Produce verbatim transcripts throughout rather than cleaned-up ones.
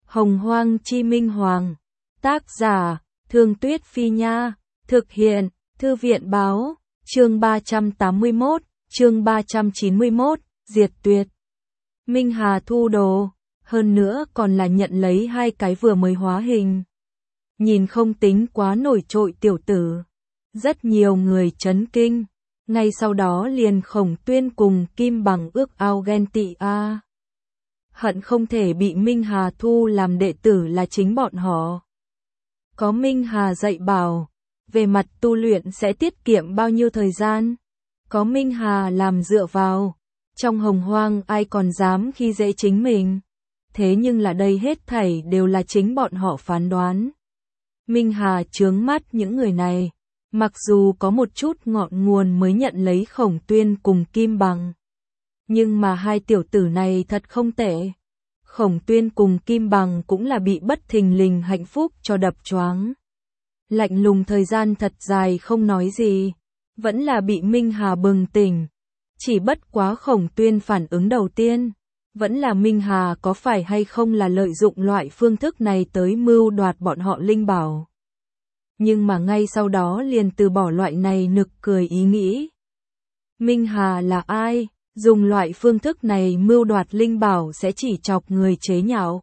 Hồng Hoang Chi Minh Hoàng. Tác giả, Thương Tuyết Phi Nha. Thực hiện, Thư viện Báo. Chương ba trăm tám mươi mốt, chương ba trăm chín mươi mốt, diệt tuyệt. Minh Hà thu đồ, hơn nữa còn là nhận lấy hai cái vừa mới hóa hình. Nhìn không tính quá nổi trội tiểu tử. Rất nhiều người chấn kinh, ngay sau đó liền Khổng Tuyên cùng Kim Bằng ước ao ghen tị a. Hận không thể bị Minh Hà thu làm đệ tử là chính bọn họ. Có Minh Hà dạy bảo, về mặt tu luyện sẽ tiết kiệm bao nhiêu thời gian. Có Minh Hà làm dựa vào, trong hồng hoang ai còn dám khi dễ chính mình. Thế nhưng là đây hết thảy đều là chính bọn họ phán đoán. Minh Hà chướng mắt những người này, mặc dù có một chút ngọn nguồn mới nhận lấy Khổng Tuyên cùng Kim Bằng. Nhưng mà hai tiểu tử này thật không tệ. Khổng Tuyên cùng Kim Bằng cũng là bị bất thình lình hạnh phúc cho đập choáng. Lạnh lùng thời gian thật dài không nói gì, vẫn là bị Minh Hà bừng tỉnh. Chỉ bất quá Khổng Tuyên phản ứng đầu tiên, vẫn là Minh Hà có phải hay không là lợi dụng loại phương thức này tới mưu đoạt bọn họ linh bảo. Nhưng mà ngay sau đó liền từ bỏ loại này nực cười ý nghĩ. Minh Hà là ai? Dùng loại phương thức này mưu đoạt linh bảo sẽ chỉ chọc người chế nhạo.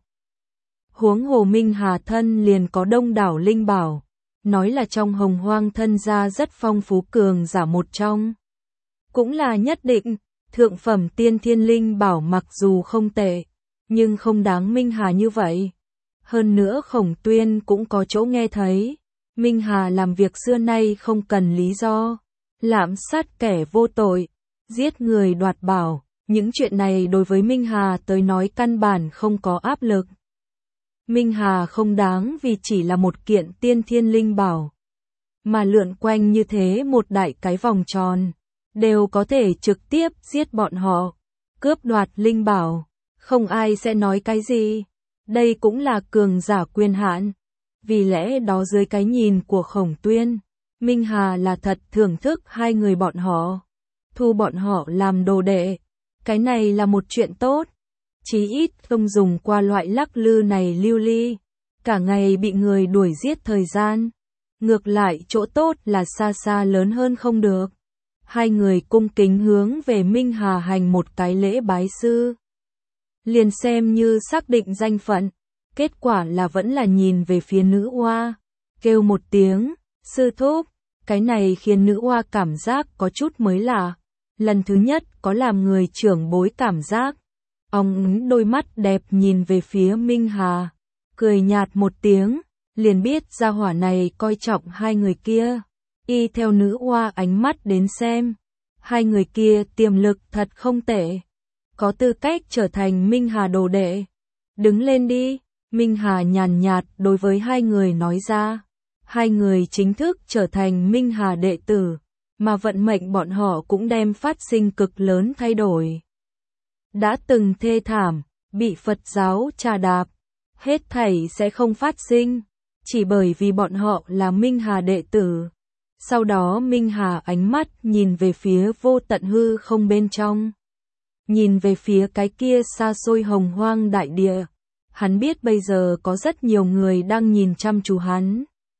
Huống hồ Minh Hà thân liền có đông đảo linh bảo, nói là trong hồng hoang thân gia rất phong phú cường giả một trong. Cũng là nhất định, thượng phẩm tiên thiên linh bảo mặc dù không tệ, nhưng không đáng Minh Hà như vậy. Hơn nữa Khổng Tuyên cũng có chỗ nghe thấy, Minh Hà làm việc xưa nay không cần lý do, lạm sát kẻ vô tội, giết người đoạt bảo, những chuyện này đối với Minh Hà tới nói căn bản không có áp lực. Minh Hà không đáng vì chỉ là một kiện tiên thiên linh bảo, mà lượn quanh như thế một đại cái vòng tròn, đều có thể trực tiếp giết bọn họ, cướp đoạt linh bảo, không ai sẽ nói cái gì. Đây cũng là cường giả quyền hạn. Vì lẽ đó dưới cái nhìn của Khổng Tuyên, Minh Hà là thật thưởng thức hai người bọn họ. Thu bọn họ làm đồ đệ, cái này là một chuyện tốt. Chí ít không dùng qua loại lắc lư này lưu ly, cả ngày bị người đuổi giết thời gian. Ngược lại chỗ tốt là xa xa lớn hơn không được. Hai người cung kính hướng về Minh Hà hành một cái lễ bái sư. Liền xem như xác định danh phận, kết quả là vẫn là nhìn về phía nữ oa, kêu một tiếng, sư thúc, cái này khiến nữ oa cảm giác có chút mới lạ. Lần thứ nhất có làm người trưởng bối cảm giác. Ông đôi mắt đẹp nhìn về phía Minh Hà, cười nhạt một tiếng, liền biết gia hỏa này coi trọng hai người kia. Y theo nữ oa ánh mắt đến xem, hai người kia tiềm lực thật không tệ, có tư cách trở thành Minh Hà đồ đệ. Đứng lên đi, Minh Hà nhàn nhạt đối với hai người nói ra. Hai người chính thức trở thành Minh Hà đệ tử, mà vận mệnh bọn họ cũng đem phát sinh cực lớn thay đổi. Đã từng thê thảm, bị Phật giáo trà đạp, hết thảy sẽ không phát sinh, chỉ bởi vì bọn họ là Minh Hà đệ tử. Sau đó Minh Hà ánh mắt nhìn về phía vô tận hư không bên trong, nhìn về phía cái kia xa xôi hồng hoang đại địa. Hắn biết bây giờ có rất nhiều người đang nhìn chăm chú hắn.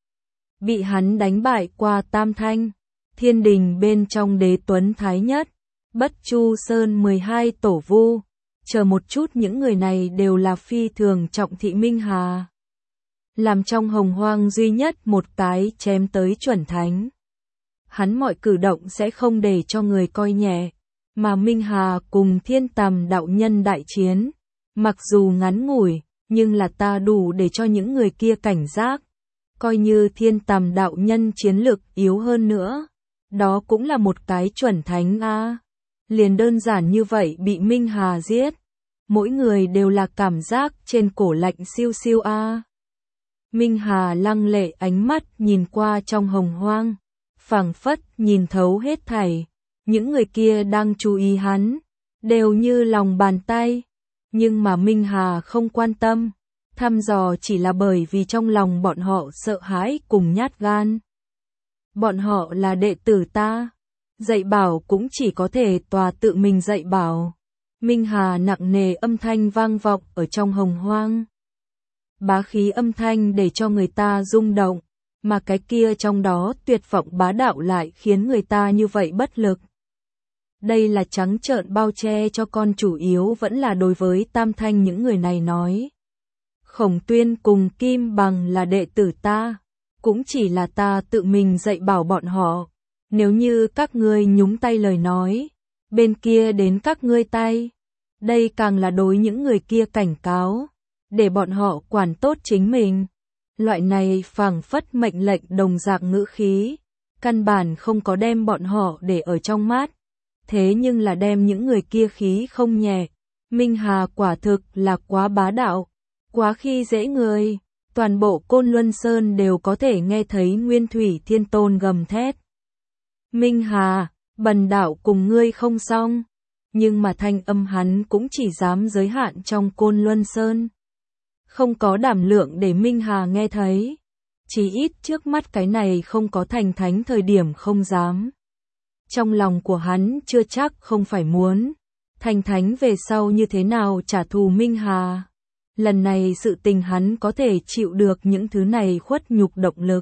Bị hắn đánh bại qua Tam Thanh, thiên đình bên trong Đế Tuấn Thái Nhất, Bất Chu Sơn mười hai tổ vu, chờ một chút những người này đều là phi thường trọng thị Minh Hà. Làm trong hồng hoang duy nhất một cái chém tới chuẩn thánh. Hắn mọi cử động sẽ không để cho người coi nhẹ, mà Minh Hà cùng Thiên Tầm đạo nhân đại chiến, mặc dù ngắn ngủi, nhưng là ta đủ để cho những người kia cảnh giác. Coi như Thiên Tầm đạo nhân chiến lực yếu hơn nữa, đó cũng là một cái chuẩn thánh a. Liền đơn giản như vậy bị Minh Hà giết, mỗi người đều là cảm giác trên cổ lạnh siêu siêu a. Minh Hà lăng lệ ánh mắt nhìn qua trong hồng hoang, phảng phất nhìn thấu hết thảy, những người kia đang chú ý hắn, đều như lòng bàn tay, nhưng mà Minh Hà không quan tâm. Thăm dò chỉ là bởi vì trong lòng bọn họ sợ hãi cùng nhát gan. Bọn họ là đệ tử ta, dạy bảo cũng chỉ có thể tòa tự mình dạy bảo. Minh Hà nặng nề âm thanh vang vọng ở trong hồng hoang. bá khí âm thanh để cho người ta rung động, mà cái kia trong đó tuyệt vọng bá đạo lại khiến người ta như vậy bất lực. Đây là trắng trợn bao che cho con, chủ yếu vẫn là đối với Tam Thanh những người này nói. Khổng Tuyên cùng Kim Bằng là đệ tử ta, cũng chỉ là ta tự mình dạy bảo bọn họ. Nếu như các ngươi nhúng tay lời nói, bên kia đến các ngươi tay. Đây càng là đối những người kia cảnh cáo, để bọn họ quản tốt chính mình. Loại này phảng phất mệnh lệnh đồng dạng ngữ khí, căn bản không có đem bọn họ để ở trong mắt. Thế nhưng là đem những người kia khí không nhẹ. Minh Hà quả thực là quá bá đạo, quá khi dễ người. Toàn bộ Côn Luân Sơn đều có thể nghe thấy Nguyên Thủy Thiên Tôn gầm thét. Minh Hà, bần đạo cùng ngươi không xong. Nhưng mà thanh âm hắn cũng chỉ dám giới hạn trong Côn Luân Sơn. Không có đảm lượng để Minh Hà nghe thấy. Chỉ ít trước mắt cái này không có thành thánh thời điểm không dám. Trong lòng của hắn chưa chắc không phải muốn. Thành thánh về sau như thế nào trả thù Minh Hà. Lần này sự tình hắn có thể chịu được những thứ này khuất nhục động lực.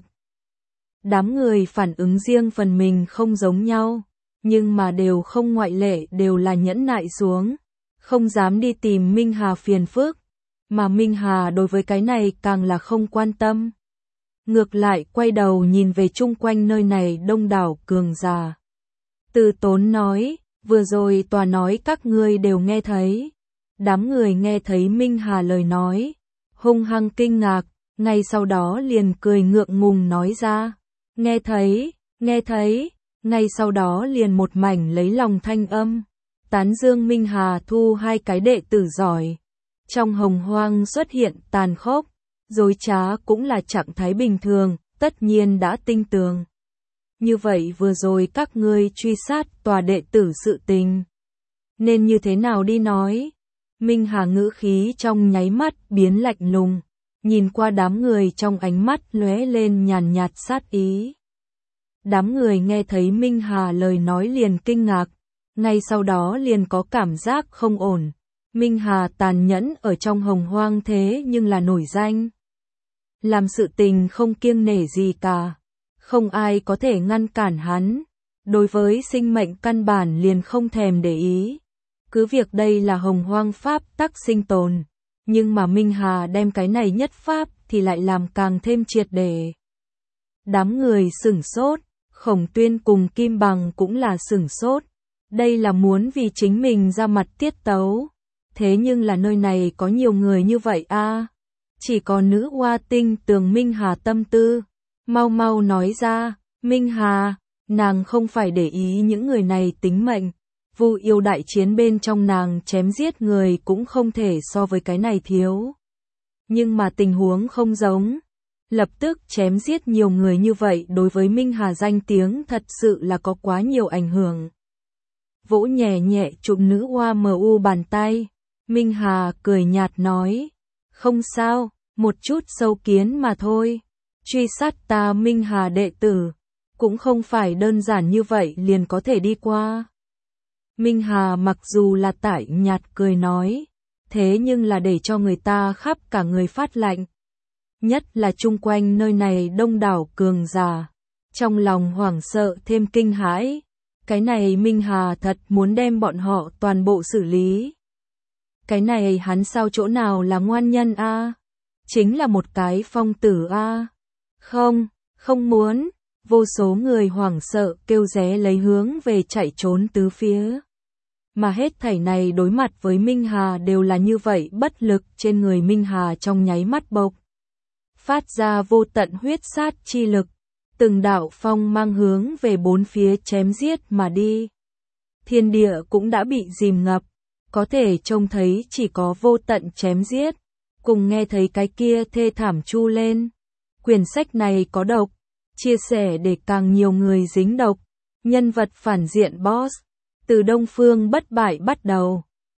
Đám người phản ứng riêng phần mình không giống nhau, nhưng mà đều không ngoại lệ, đều là nhẫn nại xuống, không dám đi tìm Minh Hà phiền phức, mà Minh Hà đối với cái này càng là không quan tâm. Ngược lại quay đầu nhìn về chung quanh nơi này đông đảo cường giả. Từ Tốn nói, vừa rồi tòa nói các ngươi đều nghe thấy. Đám người nghe thấy Minh Hà lời nói, hung hăng kinh ngạc, ngay sau đó liền cười ngượng ngùng nói ra. Nghe thấy, nghe thấy, ngay sau đó liền một mảnh lấy lòng thanh âm. Tán dương Minh Hà thu hai cái đệ tử giỏi. Trong hồng hoang xuất hiện tàn khốc, dối trá cũng là trạng thái bình thường, tất nhiên đã tinh tường. Như vậy vừa rồi các ngươi truy sát tòa đệ tử sự tình. Nên như thế nào đi nói? Minh Hà ngữ khí trong nháy mắt biến lạnh lùng, nhìn qua đám người trong ánh mắt lóe lên nhàn nhạt sát ý. Đám người nghe thấy Minh Hà lời nói liền kinh ngạc, ngay sau đó liền có cảm giác không ổn. Minh Hà tàn nhẫn ở trong hồng hoang thế nhưng là nổi danh. Làm sự tình không kiêng nể gì cả, không ai có thể ngăn cản hắn. Đối với sinh mệnh căn bản liền không thèm để ý. Cứ việc đây là hồng hoang pháp tắc sinh tồn, nhưng mà Minh Hà đem cái này nhất pháp thì lại làm càng thêm triệt để. Đám người sửng sốt, Khổng Tuyên cùng Kim Bằng cũng là sửng sốt. Đây là muốn vì chính mình ra mặt tiết tấu. Thế nhưng là nơi này có nhiều người như vậy a à? Chỉ có nữ hoa tinh tường Minh Hà tâm tư. Mau mau nói ra, Minh Hà, nàng không phải để ý những người này tính mệnh. Vu yêu đại chiến bên trong nàng chém giết người cũng không thể so với cái này thiếu. Nhưng mà tình huống không giống. Lập tức chém giết nhiều người như vậy đối với Minh Hà danh tiếng thật sự là có quá nhiều ảnh hưởng. Vỗ nhẹ nhẹ chụp nữ hoa mờ u bàn tay. Minh Hà cười nhạt nói. Không sao, một chút sâu kiến mà thôi. Truy sát ta Minh Hà đệ tử. Cũng không phải đơn giản như vậy liền có thể đi qua. Minh Hà mặc dù là tải nhạt cười nói, thế nhưng là để cho người ta khắp cả người phát lạnh. Nhất là chung quanh nơi này đông đảo cường giả, trong lòng hoảng sợ thêm kinh hãi. Cái này Minh Hà thật muốn đem bọn họ toàn bộ xử lý. Cái này hắn sao chỗ nào là ngoan nhân a? À? Chính là một cái phong tử a. À? Không, không muốn. Vô số người hoảng sợ kêu ré lấy hướng về chạy trốn tứ phía. Mà hết thảy này đối mặt với Minh Hà đều là như vậy, bất lực. Trên người Minh Hà trong nháy mắt bộc phát ra vô tận huyết sát chi lực, từng đạo phong mang hướng về bốn phía chém giết mà đi. Thiên địa cũng đã bị dìm ngập, có thể trông thấy chỉ có vô tận chém giết, cùng nghe thấy cái kia thê thảm chu lên. Quyển sách này có độc, chia sẻ để càng nhiều người dính độc. Nhân vật phản diện boss, từ Đông Phương bất bại bắt đầu.